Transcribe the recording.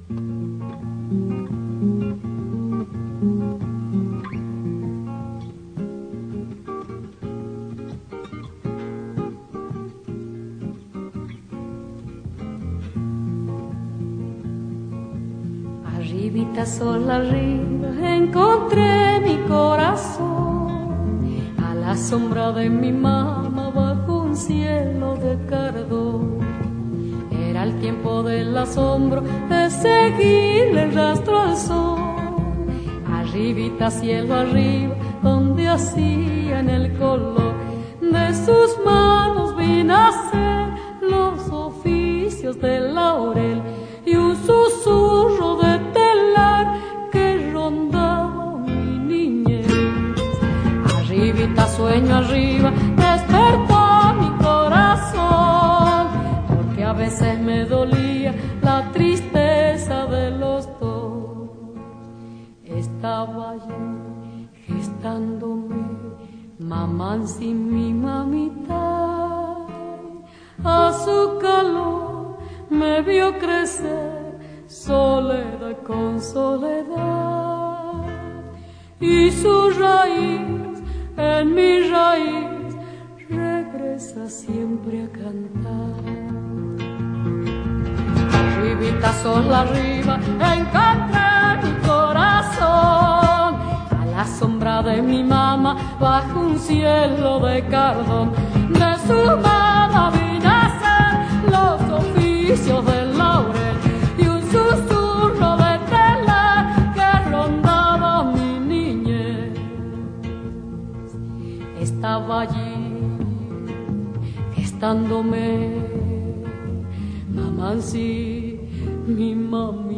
Arribita sol arriba encontré mi corazón, a la sombra de mi mamá bajo un cielo de cardón. Era el tiempo del asombro de seguirle el rastro al sol. Arribita cielo arriba donde hacían el color de sus manos vi nacer los oficios del laurel y un susurro de telar que rondaba mi niñez. Arribita sueño arriba despertó mi corazón, porque a veces me dolía la tristeza de los dos. Estaba allí gestándome mamá sin mi mamita, a su calor me vio crecer, soledad con soledad, y su raíz en mi raíz regresa siempre a cantar. Arribita sol arriba encontré mi corazón, a la sombra de mi mamá bajo un cielo de cardón. De su mano vi nacer los oficios del laurel y un susurro de telar que rondaba mi niñez. Estaba allí gestándome mamá sí mi mami.